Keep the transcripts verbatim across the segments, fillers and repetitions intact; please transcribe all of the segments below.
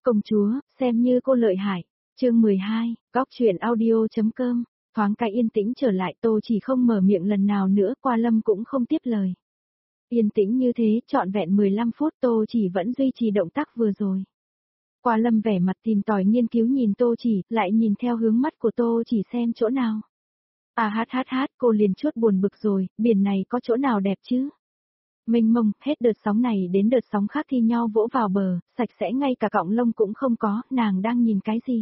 Công chúa, xem như cô lợi hại. Chương mười hai, góc truyện audio.com. Thoáng cái yên tĩnh trở lại, Tô Chỉ không mở miệng lần nào nữa, Qua Lâm cũng không tiếp lời. Yên tĩnh như thế, trọn vẹn mười lăm phút Tô Chỉ vẫn duy trì động tác vừa rồi. Qua Lâm vẻ mặt tìm tòi nghiên cứu nhìn Tô Chỉ, lại nhìn theo hướng mắt của Tô Chỉ xem chỗ nào. À hát hát hát, cô liền chuốt buồn bực rồi, biển này có chỗ nào đẹp chứ? Mênh mông, hết đợt sóng này đến đợt sóng khác thi nhau vỗ vào bờ, sạch sẽ ngay cả cọng lông cũng không có, nàng đang nhìn cái gì?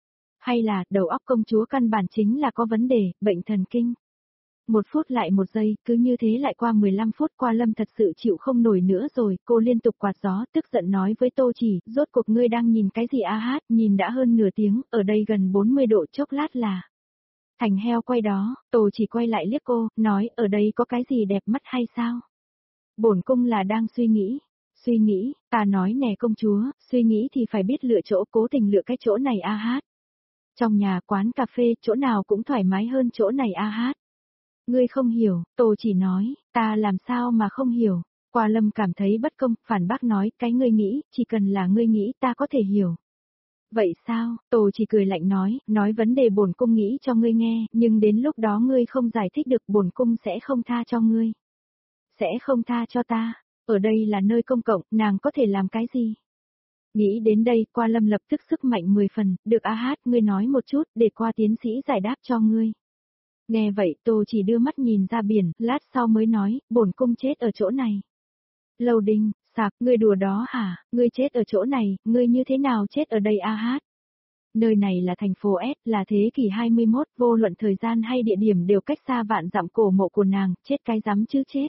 Hay là, đầu óc công chúa căn bản chính là có vấn đề, bệnh thần kinh? Một phút lại một giây, cứ như thế lại qua mười lăm phút. Qua Lâm thật sự chịu không nổi nữa rồi, cô liên tục quạt gió, tức giận nói với Tô Chỉ, rốt cuộc ngươi đang nhìn cái gì a hát, nhìn đã hơn nửa tiếng, ở đây gần bốn mươi độ, chốc lát là thành heo quay đó. Tô Chỉ quay lại liếc cô, nói, ở đây có cái gì đẹp mắt hay sao? Bổn cung là đang suy nghĩ. Suy nghĩ, ta nói nè công chúa, suy nghĩ thì phải biết lựa chỗ, cố tình lựa cái chỗ này a hát. Trong nhà, quán cà phê, chỗ nào cũng thoải mái hơn chỗ này a hát. Ngươi không hiểu, Tô Chỉ nói, ta làm sao mà không hiểu. Qua Lâm cảm thấy bất công, phản bác nói, cái ngươi nghĩ, chỉ cần là ngươi nghĩ ta có thể hiểu. Vậy sao, Tô Chỉ cười lạnh nói, nói vấn đề bổn cung nghĩ cho ngươi nghe, nhưng đến lúc đó ngươi không giải thích được, bổn cung sẽ không tha cho ngươi. Sẽ không tha cho ta, ở đây là nơi công cộng, nàng có thể làm cái gì? Nghĩ đến đây, Qua Lâm lập tức sức mạnh mười phần, được a hát, ngươi nói một chút, để qua tiến sĩ giải đáp cho ngươi. Nghe vậy Tô Chỉ đưa mắt nhìn ra biển, lát sau mới nói, bổn cung chết ở chỗ này. Lâu Đinh, sạc, ngươi đùa đó hả, ngươi chết ở chỗ này, ngươi như thế nào chết ở đây a hát? Nơi này là thành phố S, là thế kỷ hai mươi mốt, vô luận thời gian hay địa điểm đều cách xa vạn dặm cổ mộ của nàng, chết cái rắm chứ chết.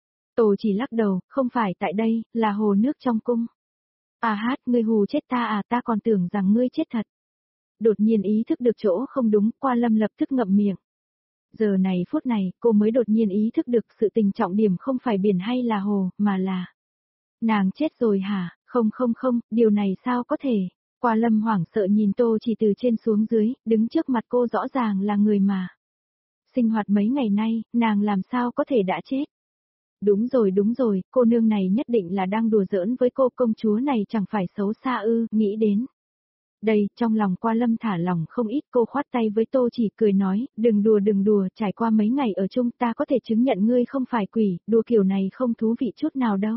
Tô Chỉ lắc đầu, không phải tại đây, là hồ nước trong cung. A hát, ngươi hù chết ta à, ta còn tưởng rằng ngươi chết thật. Đột nhiên ý thức được chỗ không đúng, Qua Lâm lập tức ngậm miệng. Giờ này phút này, cô mới đột nhiên ý thức được sự tình trọng điểm không phải biển hay là hồ, mà là... Nàng chết rồi hả? Không không không, điều này sao có thể? Qua Lâm hoảng sợ nhìn Tô Chỉ từ trên xuống dưới, đứng trước mặt cô rõ ràng là người mà. Sinh hoạt mấy ngày nay, nàng làm sao có thể đã chết? Đúng rồi đúng rồi, cô nương này nhất định là đang đùa giỡn với cô, công chúa này chẳng phải xấu xa ư, nghĩ đến. Đây, trong lòng Qua Lâm thả lòng không ít, cô khoát tay với Tô Chỉ cười nói, đừng đùa đừng đùa, trải qua mấy ngày ở chung ta có thể chứng nhận ngươi không phải quỷ, đùa kiểu này không thú vị chút nào đâu.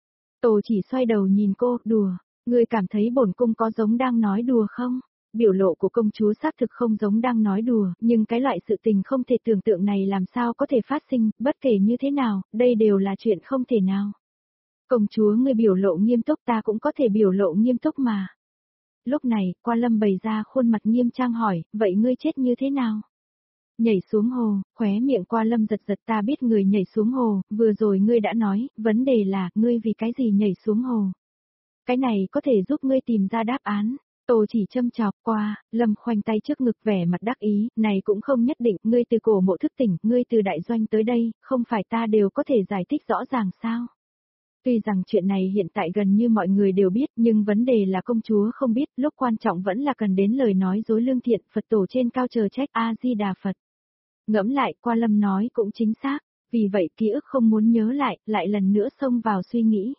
Tô Chỉ xoay đầu nhìn cô, đùa, ngươi cảm thấy bổn cung có giống đang nói đùa không? Biểu lộ của công chúa xác thực không giống đang nói đùa, nhưng cái loại sự tình không thể tưởng tượng này làm sao có thể phát sinh, bất kể như thế nào, đây đều là chuyện không thể nào. Công chúa ngươi biểu lộ nghiêm túc, ta cũng có thể biểu lộ nghiêm túc mà. Lúc này, Qua Lâm bày ra khuôn mặt nghiêm trang hỏi, vậy ngươi chết như thế nào? Nhảy xuống hồ, khóe miệng Qua Lâm giật giật, ta biết người nhảy xuống hồ, vừa rồi ngươi đã nói, vấn đề là, ngươi vì cái gì nhảy xuống hồ? Cái này có thể giúp ngươi tìm ra đáp án. Tô Chỉ châm chọc. Qua Lâm khoanh tay trước ngực vẻ mặt đắc ý, này cũng không nhất định, ngươi từ cổ mộ thức tỉnh, ngươi từ đại doanh tới đây, không phải ta đều có thể giải thích rõ ràng sao? Tuy rằng chuyện này hiện tại gần như mọi người đều biết, nhưng vấn đề là công chúa không biết, lúc quan trọng vẫn là cần đến lời nói dối lương thiện, Phật tổ trên cao chờ trách, A-di-đà Phật. Ngẫm lại, Qua Lâm nói cũng chính xác, vì vậy ký ức không muốn nhớ lại, lại lần nữa xông vào suy nghĩ.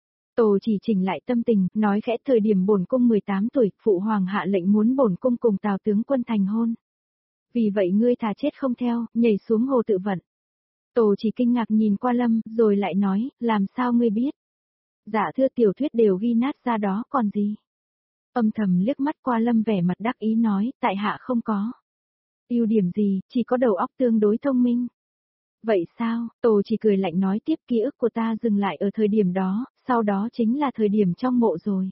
Tô Chỉ chỉnh lại tâm tình, nói khẽ, thời điểm bổn cung mười tám tuổi, phụ hoàng hạ lệnh muốn bổn cung cùng Tào tướng quân thành hôn. Vì vậy ngươi thà chết không theo, nhảy xuống hồ tự vận. Tô Chỉ kinh ngạc nhìn Qua Lâm, rồi lại nói, làm sao ngươi biết? Dạ thưa, tiểu thuyết đều ghi nát ra đó còn gì? Âm thầm liếc mắt Qua Lâm vẻ mặt đắc ý nói, tại hạ không có. Ưu điểm gì, chỉ có đầu óc tương đối thông minh. Vậy sao, Tô Chỉ cười lạnh nói tiếp, ký ức của ta dừng lại ở thời điểm đó, sau đó chính là thời điểm trong mộ rồi.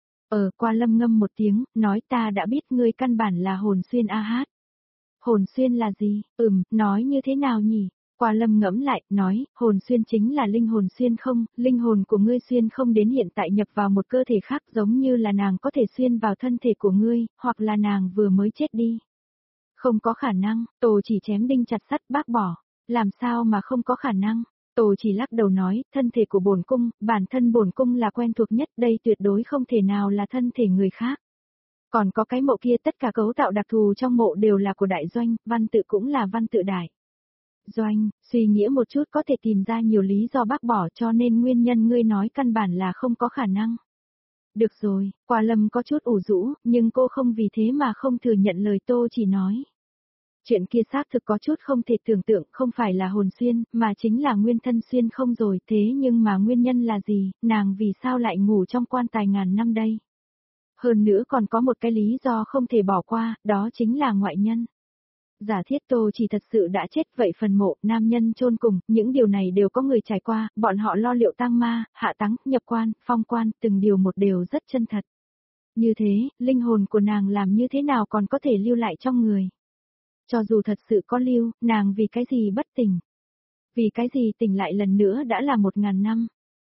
Ờ, Qua Lâm ngâm một tiếng, nói ta đã biết ngươi căn bản là hồn xuyên a hát. Hồn xuyên là gì? Ừm, nói như thế nào nhỉ? Qua Lâm ngẫm lại, nói, hồn xuyên chính là linh hồn xuyên không, linh hồn của ngươi xuyên không đến hiện tại nhập vào một cơ thể khác, giống như là nàng có thể xuyên vào thân thể của ngươi, hoặc là nàng vừa mới chết đi. Không có khả năng, Tô Chỉ chém đinh chặt sắt bác bỏ, làm sao mà không có khả năng? Tô Chỉ lắc đầu nói, thân thể của bổn cung, bản thân bổn cung là quen thuộc nhất, đây tuyệt đối không thể nào là thân thể người khác. Còn có cái mộ kia, tất cả cấu tạo đặc thù trong mộ đều là của đại doanh, văn tự cũng là văn tự đại doanh, suy nghĩ một chút có thể tìm ra nhiều lý do bác bỏ, cho nên nguyên nhân ngươi nói căn bản là không có khả năng. Được rồi, Qua Lâm có chút ủ rũ, nhưng cô không vì thế mà không thừa nhận lời Tô chỉ nói. Chuyện kia xác thực có chút không thể tưởng tượng, không phải là hồn xuyên, mà chính là nguyên thân xuyên không rồi, thế nhưng mà nguyên nhân là gì, nàng vì sao lại ngủ trong quan tài ngàn năm đây? Hơn nữa còn có một cái lý do không thể bỏ qua, đó chính là ngoại nhân. Giả thiết Tô chỉ thật sự đã chết, vậy phần mộ, nam nhân chôn cùng, những điều này đều có người trải qua, bọn họ lo liệu tang ma, hạ táng, nhập quan, phong quan, từng điều một đều rất chân thật. Như thế, linh hồn của nàng làm như thế nào còn có thể lưu lại trong người? Cho dù thật sự có lưu, nàng vì cái gì bất tỉnh? Vì cái gì tỉnh lại lần nữa đã là một ngàn năm?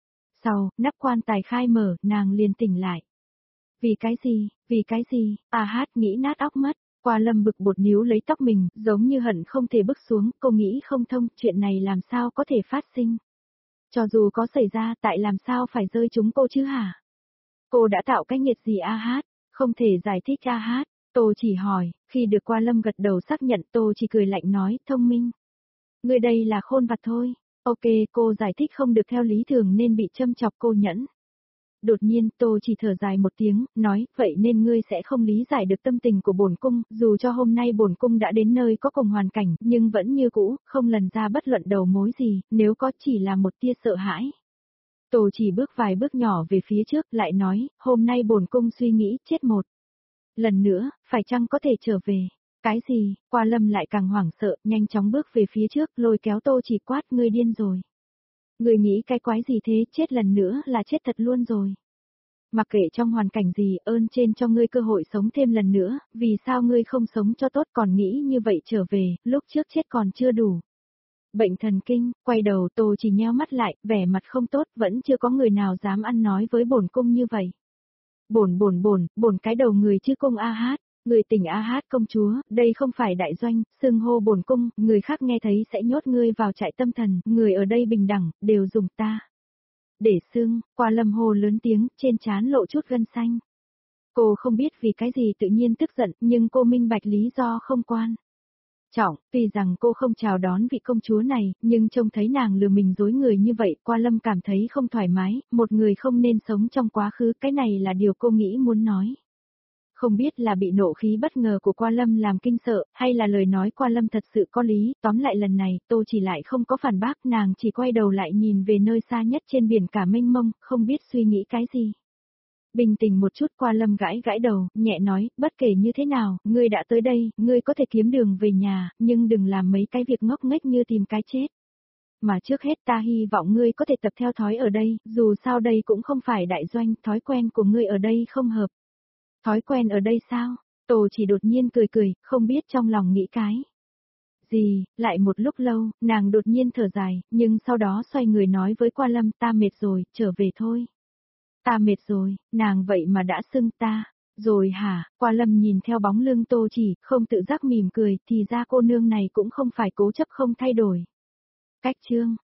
Sau, nắp quan tài khai mở, nàng liền tỉnh lại. Vì cái gì, vì cái gì, A Hát nghĩ nát óc mất. Qua Lâm bực bột níu lấy tóc mình, giống như hận không thể bước xuống, cô nghĩ không thông, chuyện này làm sao có thể phát sinh. Cho dù có xảy ra, tại làm sao phải rơi chúng cô chứ hả? Cô đã tạo cái nghiệt gì A Hát, không thể giải thích A Hát, Tô chỉ hỏi, khi được Qua Lâm gật đầu xác nhận Tô chỉ cười lạnh nói, thông minh. Người đây là khôn vặt thôi, ok cô giải thích không được theo lý thường nên bị châm chọc cô nhẫn. Đột nhiên Tô chỉ thở dài một tiếng, nói, vậy nên ngươi sẽ không lý giải được tâm tình của bổn cung, dù cho hôm nay bổn cung đã đến nơi có cùng hoàn cảnh, nhưng vẫn như cũ, không lần ra bất luận đầu mối gì, nếu có chỉ là một tia sợ hãi. Tô chỉ bước vài bước nhỏ về phía trước, lại nói, hôm nay bổn cung suy nghĩ, chết một lần nữa, phải chăng có thể trở về? Cái gì? Qua Lâm lại càng hoảng sợ, nhanh chóng bước về phía trước, lôi kéo Tô chỉ quát, ngươi điên rồi. Ngươi nghĩ cái quái gì thế, chết lần nữa là chết thật luôn rồi. Mặc kệ trong hoàn cảnh gì, ơn trên cho ngươi cơ hội sống thêm lần nữa, vì sao ngươi không sống cho tốt còn nghĩ như vậy trở về, lúc trước chết còn chưa đủ. Bệnh thần kinh, quay đầu Tô chỉ nheo mắt lại, vẻ mặt không tốt, vẫn chưa có người nào dám ăn nói với bổn cung như vậy. Bổn bổn bổn, bổn cái đầu người chứ cung A Hát, người tỉnh A Hát công chúa, đây không phải đại doanh, xưng hô bổn cung, người khác nghe thấy sẽ nhốt ngươi vào trại tâm thần, người ở đây bình đẳng, đều dùng ta. Để xưng, Qua Lâm hô lớn tiếng, trên trán lộ chút gân xanh. Cô không biết vì cái gì tự nhiên tức giận, nhưng cô minh bạch lý do không quan trọng, tuy rằng cô không chào đón vị công chúa này, nhưng trông thấy nàng lừa mình dối người như vậy, Qua Lâm cảm thấy không thoải mái, một người không nên sống trong quá khứ, cái này là điều cô nghĩ muốn nói. Không biết là bị nộ khí bất ngờ của Qua Lâm làm kinh sợ, hay là lời nói Qua Lâm thật sự có lý, tóm lại lần này, Tô chỉ lại không có phản bác, nàng chỉ quay đầu lại nhìn về nơi xa nhất trên biển cả mênh mông, không biết suy nghĩ cái gì. Bình tĩnh một chút, Qua Lâm gãi gãi đầu, nhẹ nói, bất kể như thế nào, ngươi đã tới đây, ngươi có thể kiếm đường về nhà, nhưng đừng làm mấy cái việc ngốc nghếch như tìm cái chết. Mà trước hết ta hy vọng ngươi có thể tập theo thói ở đây, dù sao đây cũng không phải đại doanh, thói quen của ngươi ở đây không hợp. Thói quen ở đây sao? Tô chỉ đột nhiên cười cười, không biết trong lòng nghĩ cái gì, lại một lúc lâu, nàng đột nhiên thở dài, nhưng sau đó xoay người nói với Qua Lâm, ta mệt rồi, trở về thôi. Ta mệt rồi, nàng vậy mà đã xưng ta, rồi hả? Qua Lâm nhìn theo bóng lưng Tô chỉ, không tự giác mỉm cười, thì ra cô nương này cũng không phải cố chấp không thay đổi. Cách chương